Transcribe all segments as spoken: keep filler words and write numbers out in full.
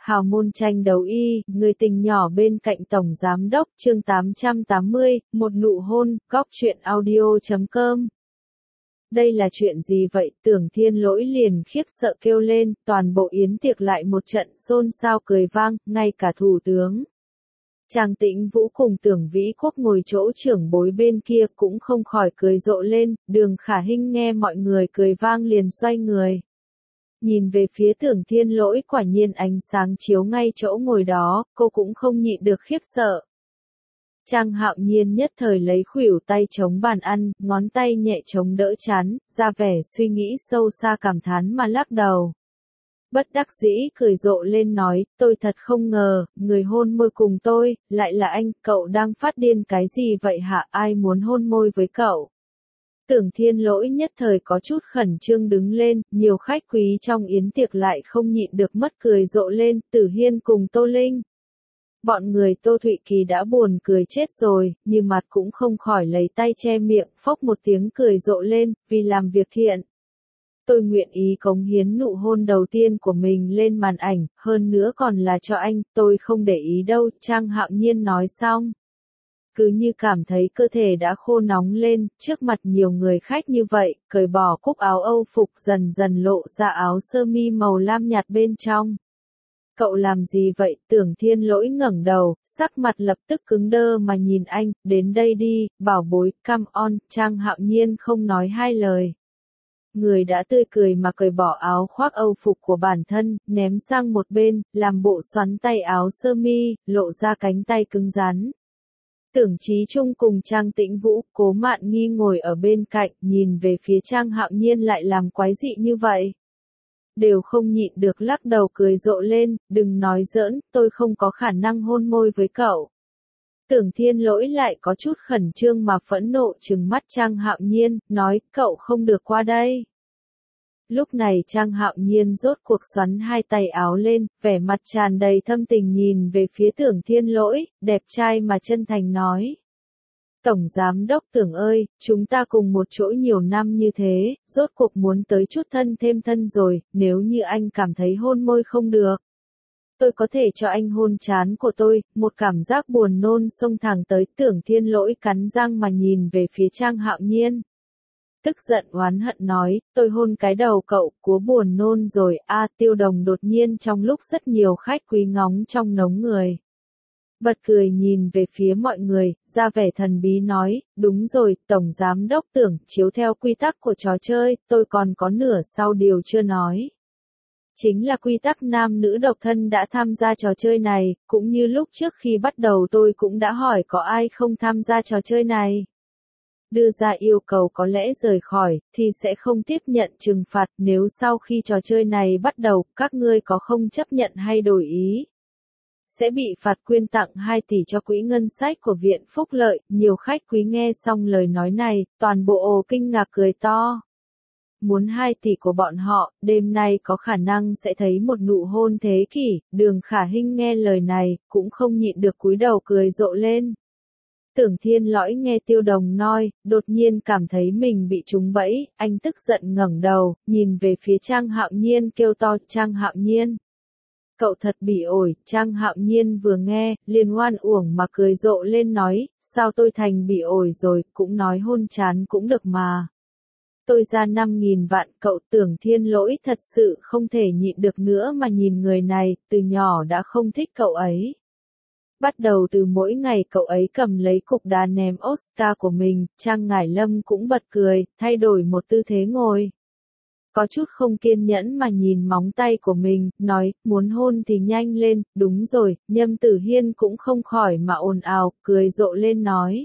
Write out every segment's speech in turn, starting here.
Hào môn tranh đấu y, người tình nhỏ bên cạnh Tổng Giám Đốc, chương tám trăm tám mươi, một nụ hôn, góc truyện audio chấm com. Đây là chuyện gì vậy? Tưởng Thiên Lỗi liền khiếp sợ kêu lên, toàn bộ yến tiệc lại một trận xôn xao cười vang, ngay cả thủ tướng. Trang Tĩnh Vũ cùng Tưởng Vĩ Quốc ngồi chỗ trưởng bối bên kia cũng không khỏi cười rộ lên, Đường Khả Hinh nghe mọi người cười vang liền xoay người. Nhìn về phía Tưởng Thiên Lỗi, quả nhiên ánh sáng chiếu ngay chỗ ngồi đó, cô cũng không nhịn được khiếp sợ. Trang Hạo Nhiên nhất thời lấy khuỷu tay chống bàn ăn, ngón tay nhẹ chống đỡ trán, ra vẻ suy nghĩ sâu xa cảm thán mà lắc đầu. Bất đắc dĩ cười rộ lên nói, tôi thật không ngờ, người hôn môi cùng tôi, lại là anh, cậu đang phát điên cái gì vậy hả, ai muốn hôn môi với cậu? Tưởng Thiên Lỗi nhất thời có chút khẩn trương đứng lên, nhiều khách quý trong yến tiệc lại không nhịn được mất cười rộ lên, Tử Hiên cùng Tô Linh. Bọn người Tô Thụy Kỳ đã buồn cười chết rồi, nhưng mặt cũng không khỏi lấy tay che miệng, phốc một tiếng cười rộ lên, vì làm việc thiện. Tôi nguyện ý cống hiến nụ hôn đầu tiên của mình lên màn ảnh, hơn nữa còn là cho anh, tôi không để ý đâu, Trang Hạo Nhiên nói xong. Cứ như cảm thấy cơ thể đã khô nóng lên, trước mặt nhiều người khách như vậy, cởi bỏ cúc áo Âu phục dần dần lộ ra áo sơ mi màu lam nhạt bên trong. Cậu làm gì vậy? Tưởng Thiên Lỗi ngẩng đầu, sắc mặt lập tức cứng đơ mà nhìn anh, đến đây đi, bảo bối, come on, Trang Hạo Nhiên không nói hai lời. Người đã tươi cười mà cởi bỏ áo khoác Âu phục của bản thân, ném sang một bên, làm bộ xoắn tay áo sơ mi, lộ ra cánh tay cứng rắn. Tưởng Chí Trung cùng Trang Tĩnh Vũ, Cố Mạn Nghi ngồi ở bên cạnh, nhìn về phía Trang Hạo Nhiên lại làm quái dị như vậy. Đều không nhịn được lắc đầu cười rộ lên, đừng nói giỡn, tôi không có khả năng hôn môi với cậu. Tưởng Thiên Lỗi lại có chút khẩn trương mà phẫn nộ trừng mắt Trang Hạo Nhiên, nói, cậu không được qua đây. Lúc này Trang Hạo Nhiên rốt cuộc xoắn hai tay áo lên, vẻ mặt tràn đầy thâm tình nhìn về phía Tưởng Thiên Lỗi, đẹp trai mà chân thành nói. Tổng Giám Đốc Tưởng ơi, chúng ta cùng một chỗ nhiều năm như thế, rốt cuộc muốn tới chút thân thêm thân rồi, nếu như anh cảm thấy hôn môi không được. Tôi có thể cho anh hôn trán của tôi, một cảm giác buồn nôn xông thẳng tới. Tưởng Thiên Lỗi cắn răng mà nhìn về phía Trang Hạo Nhiên. Tức giận oán hận nói, tôi hôn cái đầu cậu, cúa buồn nôn rồi, a Tiêu Đồng đột nhiên trong lúc rất nhiều khách quý ngóng trong nống người. Bật cười nhìn về phía mọi người, ra vẻ thần bí nói, đúng rồi, Tổng Giám Đốc Tưởng, chiếu theo quy tắc của trò chơi, tôi còn có nửa sau điều chưa nói. Chính là quy tắc nam nữ độc thân đã tham gia trò chơi này, cũng như lúc trước khi bắt đầu tôi cũng đã hỏi có ai không tham gia trò chơi này. Đưa ra yêu cầu có lẽ rời khỏi, thì sẽ không tiếp nhận trừng phạt, nếu sau khi trò chơi này bắt đầu, các ngươi có không chấp nhận hay đổi ý. Sẽ bị phạt quyên tặng hai tỷ cho quỹ ngân sách của Viện Phúc Lợi. Nhiều khách quý nghe xong lời nói này, toàn bộ ồ kinh ngạc cười to. Muốn hai tỷ của bọn họ, đêm nay có khả năng sẽ thấy một nụ hôn thế kỷ. Đường Khả Hinh nghe lời này, cũng không nhịn được cúi đầu cười rộ lên. Tưởng Thiên Lỗi nghe Tiêu Đồng nói, đột nhiên cảm thấy mình bị trúng bẫy, anh tức giận ngẩng đầu, nhìn về phía Trang Hạo Nhiên kêu to, Trang Hạo Nhiên. Cậu thật bị ổi, Trang Hạo Nhiên vừa nghe, liền oan uổng mà cười rộ lên nói, sao tôi thành bị ổi rồi, cũng nói hôn chán cũng được mà. Tôi ra năm nghìn vạn, cậu. Tưởng Thiên Lỗi thật sự không thể nhịn được nữa mà nhìn người này, từ nhỏ đã không thích cậu ấy. Bắt đầu từ mỗi ngày cậu ấy cầm lấy cục đá ném Oscar của mình, Trang Ngải Lâm cũng bật cười, thay đổi một tư thế ngồi. Có chút không kiên nhẫn mà nhìn móng tay của mình, nói, muốn hôn thì nhanh lên, đúng rồi, Nhâm Tử Hiên cũng không khỏi mà ồn ào, cười rộ lên nói.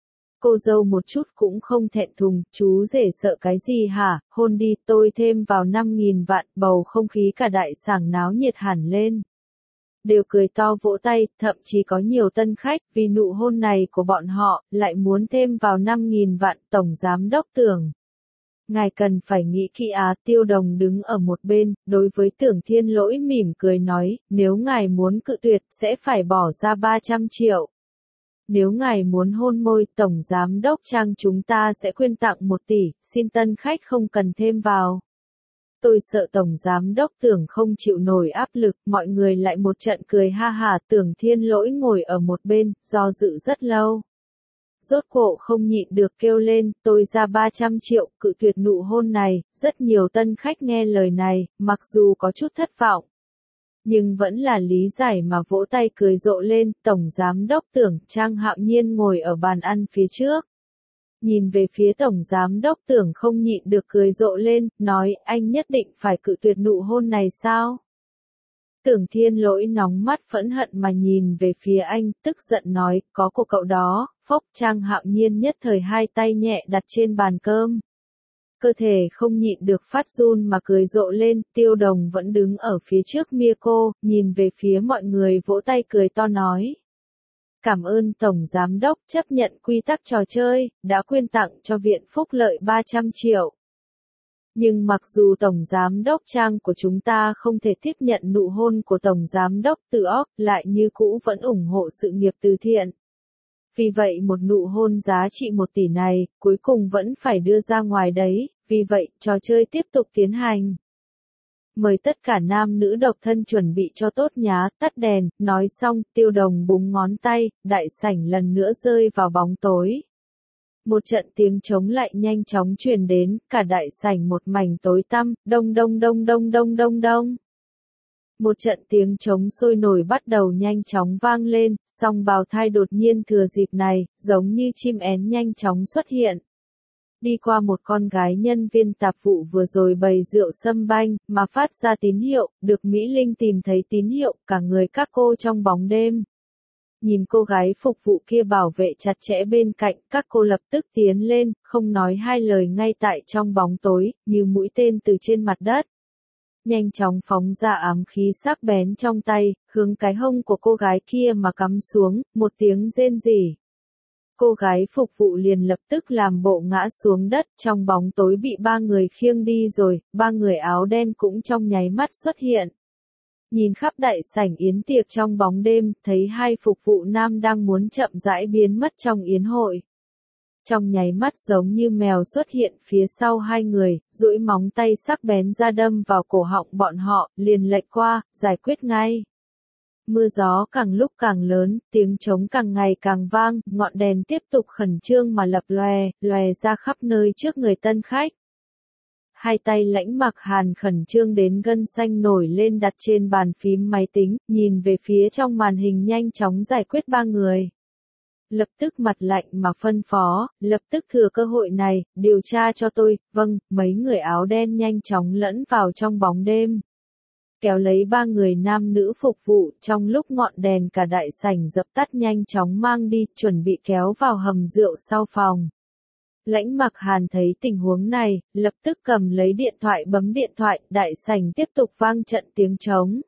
Cô dâu một chút cũng không thẹn thùng, chú rể sợ cái gì hả, hôn đi, tôi thêm vào năm nghìn vạn, bầu không khí cả đại sảnh náo nhiệt hẳn lên. Đều cười to vỗ tay, thậm chí có nhiều tân khách, vì nụ hôn này của bọn họ, lại muốn thêm vào năm nghìn vạn. Tổng Giám Đốc Tưởng. Ngài cần phải nghĩ kỹ á. Tiêu Đồng đứng ở một bên, đối với Tưởng Thiên Lỗi mỉm cười nói, nếu ngài muốn cự tuyệt, sẽ phải bỏ ra ba trăm triệu. Nếu ngài muốn hôn môi, Tổng Giám Đốc Trang chúng ta sẽ quyên tặng một tỷ, xin tân khách không cần thêm vào. Tôi sợ Tổng Giám Đốc Tưởng không chịu nổi áp lực, mọi người lại một trận cười ha hả. Tưởng Thiên Lỗi ngồi ở một bên, do dự rất lâu. Rốt cuộc không nhịn được kêu lên, tôi ra ba trăm triệu, cự tuyệt nụ hôn này. Rất nhiều tân khách nghe lời này, mặc dù có chút thất vọng, nhưng vẫn là lý giải mà vỗ tay cười rộ lên. Tổng Giám Đốc Tưởng, Trang Hạo Nhiên ngồi ở bàn ăn phía trước. Nhìn về phía Tổng Giám Đốc Tưởng không nhịn được cười rộ lên, nói, anh nhất định phải cự tuyệt nụ hôn này sao? Tưởng Thiên Lỗi nóng mắt phẫn hận mà nhìn về phía anh, tức giận nói, có của cậu đó. Phốc. Trang Hạo Nhiên nhất thời hai tay nhẹ đặt trên bàn cơm. Cơ thể không nhịn được phát run mà cười rộ lên. Tiêu Đồng vẫn đứng ở phía trước Miyako, nhìn về phía mọi người vỗ tay cười to nói. Cảm ơn Tổng Giám Đốc chấp nhận quy tắc trò chơi, đã quyên tặng cho viện phúc lợi ba trăm triệu. Nhưng mặc dù Tổng Giám Đốc Trang của chúng ta không thể tiếp nhận nụ hôn của Tổng Giám Đốc Từ Óc, lại như cũ vẫn ủng hộ sự nghiệp từ thiện. Vì vậy một nụ hôn giá trị một tỷ này, cuối cùng vẫn phải đưa ra ngoài đấy, vì vậy, trò chơi tiếp tục tiến hành. Mời tất cả nam nữ độc thân chuẩn bị cho tốt nhá, tắt đèn, nói xong, Tiêu Đồng búng ngón tay, đại sảnh lần nữa rơi vào bóng tối. Một trận tiếng trống lại nhanh chóng truyền đến, cả đại sảnh một mảnh tối tăm, đông đông đông đông đông đông đông. Một trận tiếng trống sôi nổi bắt đầu nhanh chóng vang lên, song bào thai đột nhiên thừa dịp này, giống như chim én nhanh chóng xuất hiện. Đi qua một con gái nhân viên tạp vụ vừa rồi bày rượu sâm banh, mà phát ra tín hiệu, được Mỹ Linh tìm thấy tín hiệu, cả người các cô trong bóng đêm. Nhìn cô gái phục vụ kia bảo vệ chặt chẽ bên cạnh, các cô lập tức tiến lên, không nói hai lời ngay tại trong bóng tối, như mũi tên từ trên mặt đất. Nhanh chóng phóng ra ám khí sắc bén trong tay, hướng cái hông của cô gái kia mà cắm xuống, một tiếng rên rỉ. Cô gái phục vụ liền lập tức làm bộ ngã xuống đất, trong bóng tối bị ba người khiêng đi rồi, ba người áo đen cũng trong nháy mắt xuất hiện. Nhìn khắp đại sảnh yến tiệc trong bóng đêm, thấy hai phục vụ nam đang muốn chậm rãi biến mất trong yến hội. Trong nháy mắt giống như mèo xuất hiện phía sau hai người, duỗi móng tay sắc bén ra đâm vào cổ họng bọn họ, liền lệch qua, giải quyết ngay. Mưa gió càng lúc càng lớn, tiếng trống càng ngày càng vang, ngọn đèn tiếp tục khẩn trương mà lập lòe, lòe ra khắp nơi trước người tân khách. Hai tay Lãnh Mặc Hàn khẩn trương đến gân xanh nổi lên đặt trên bàn phím máy tính, nhìn về phía trong màn hình nhanh chóng giải quyết ba người. Lập tức mặt lạnh mà phân phó, lập tức thừa cơ hội này, điều tra cho tôi. Vâng. Mấy người áo đen nhanh chóng lẫn vào trong bóng đêm. Kéo lấy ba người nam nữ phục vụ, trong lúc ngọn đèn cả đại sảnh dập tắt nhanh chóng mang đi, chuẩn bị kéo vào hầm rượu sau phòng. Lãnh Mặc Hàn thấy tình huống này, lập tức cầm lấy điện thoại bấm điện thoại, đại sảnh tiếp tục vang trận tiếng trống.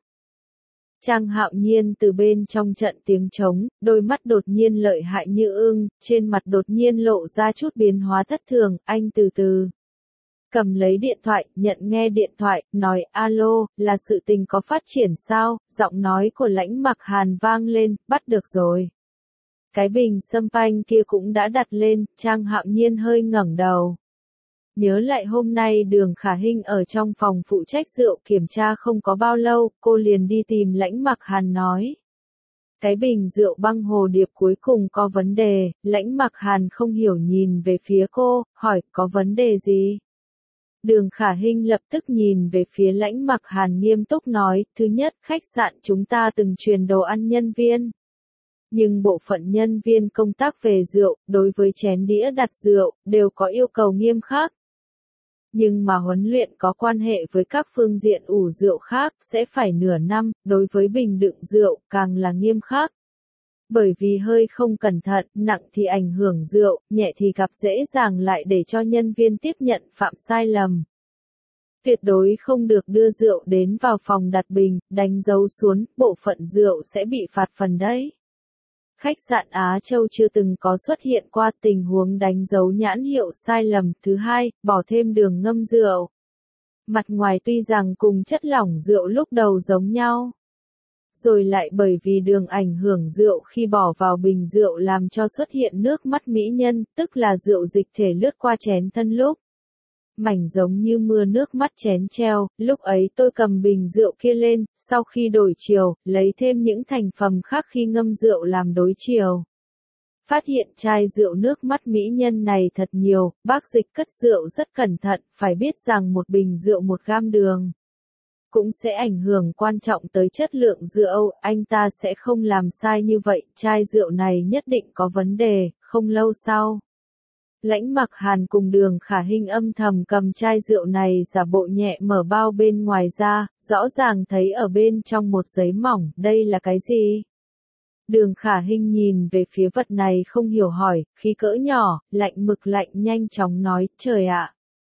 Trang Hạo Nhiên từ bên trong trận tiếng trống, đôi mắt đột nhiên lợi hại như ưng, trên mặt đột nhiên lộ ra chút biến hóa thất thường, anh từ từ. Cầm lấy điện thoại, nhận nghe điện thoại, nói, alo, là sự tình có phát triển sao, giọng nói của Lãnh Mặc Hàn vang lên, bắt được rồi. Cái bình sâm panh kia cũng đã đặt lên, Trang Hạo Nhiên hơi ngẩng đầu. Nhớ lại hôm nay Đường Khả Hinh ở trong phòng phụ trách rượu kiểm tra không có bao lâu, cô liền đi tìm Lãnh Mặc Hàn nói. Cái bình rượu băng hồ điệp cuối cùng có vấn đề, Lãnh Mặc Hàn không hiểu nhìn về phía cô, hỏi, có vấn đề gì? Đường Khả Hinh lập tức nhìn về phía Lãnh Mặc Hàn nghiêm túc nói, thứ nhất, khách sạn chúng ta từng truyền đồ ăn nhân viên. Nhưng bộ phận nhân viên công tác về rượu, đối với chén đĩa đặt rượu, đều có yêu cầu nghiêm khắc. Nhưng mà huấn luyện có quan hệ với các phương diện ủ rượu khác, sẽ phải nửa năm, đối với bình đựng rượu, càng là nghiêm khắc. Bởi vì hơi không cẩn thận, nặng thì ảnh hưởng rượu, nhẹ thì gặp dễ dàng lại để cho nhân viên tiếp nhận phạm sai lầm. Tuyệt đối không được đưa rượu đến vào phòng đặt bình, đánh dấu xuống, bộ phận rượu sẽ bị phạt phần đấy. Khách sạn Á Châu chưa từng có xuất hiện qua tình huống đánh dấu nhãn hiệu sai lầm. Thứ hai, bỏ thêm đường ngâm rượu. Mặt ngoài tuy rằng cùng chất lỏng rượu lúc đầu giống nhau. Rồi lại bởi vì đường ảnh hưởng rượu khi bỏ vào bình rượu làm cho xuất hiện nước mắt mỹ nhân, tức là rượu dịch thể lướt qua chén thân lúc. mảnh giống như mưa nước mắt chén treo, lúc ấy tôi cầm bình rượu kia lên, sau khi đổi chiều, lấy thêm những thành phẩm khác khi ngâm rượu làm đối chiều. Phát hiện chai rượu nước mắt mỹ nhân này thật nhiều, bác Dịch cất rượu rất cẩn thận, phải biết rằng một bình rượu một gam đường cũng sẽ ảnh hưởng quan trọng tới chất lượng rượu, anh ta sẽ không làm sai như vậy, chai rượu này nhất định có vấn đề. Không lâu sau, Lãnh Mặc Hàn cùng Đường Khả Hinh âm thầm cầm chai rượu này giả bộ nhẹ mở bao bên ngoài ra, rõ ràng thấy ở bên trong một giấy mỏng, đây là cái gì? Đường Khả Hinh nhìn về phía vật này không hiểu hỏi, khí cỡ nhỏ, lạnh mực lạnh nhanh chóng nói, trời ạ.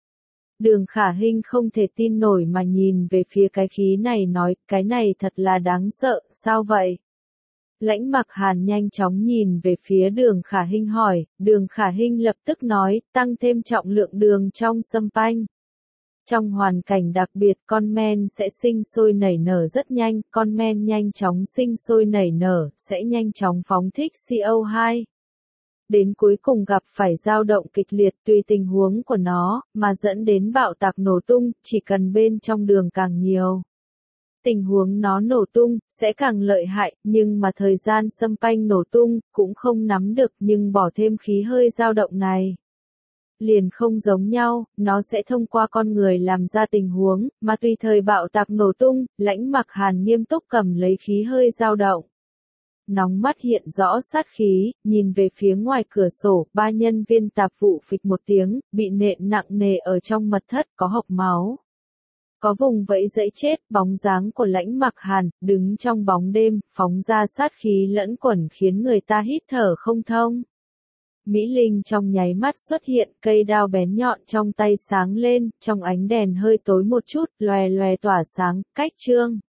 Đường Khả Hinh không thể tin nổi mà nhìn về phía cái khí này nói, cái này thật là đáng sợ, sao vậy? Lãnh Mặc Hàn nhanh chóng nhìn về phía Đường Khả Hinh hỏi, Đường Khả Hinh lập tức nói, tăng thêm trọng lượng đường trong sâm panh. Trong hoàn cảnh đặc biệt con men sẽ sinh sôi nảy nở rất nhanh, con men nhanh chóng sinh sôi nảy nở, sẽ nhanh chóng phóng thích xê o hai. Đến cuối cùng gặp phải dao động kịch liệt tùy tình huống của nó, mà dẫn đến bạo tạc nổ tung, chỉ cần bên trong đường càng nhiều. Tình huống nó nổ tung, sẽ càng lợi hại, nhưng mà thời gian sâm panh nổ tung, cũng không nắm được nhưng bỏ thêm khí hơi dao động này. Liền không giống nhau, nó sẽ thông qua con người làm ra tình huống, mà tùy thời bạo tạc nổ tung, Lãnh Mặc Hàn nghiêm túc cầm lấy khí hơi dao động. Nóng mắt hiện rõ sát khí, nhìn về phía ngoài cửa sổ, ba nhân viên tạp vụ phịch một tiếng, bị nện nặng nề ở trong mật thất, có hộc máu. Có vùng vẫy dẫy chết, bóng dáng của Lãnh Mặc Hàn, đứng trong bóng đêm, phóng ra sát khí lẫn quẩn khiến người ta hít thở không thông. Mỹ Linh trong nháy mắt xuất hiện, cây đao bén nhọn trong tay sáng lên, trong ánh đèn hơi tối một chút, lòe lòe tỏa sáng, cách Trương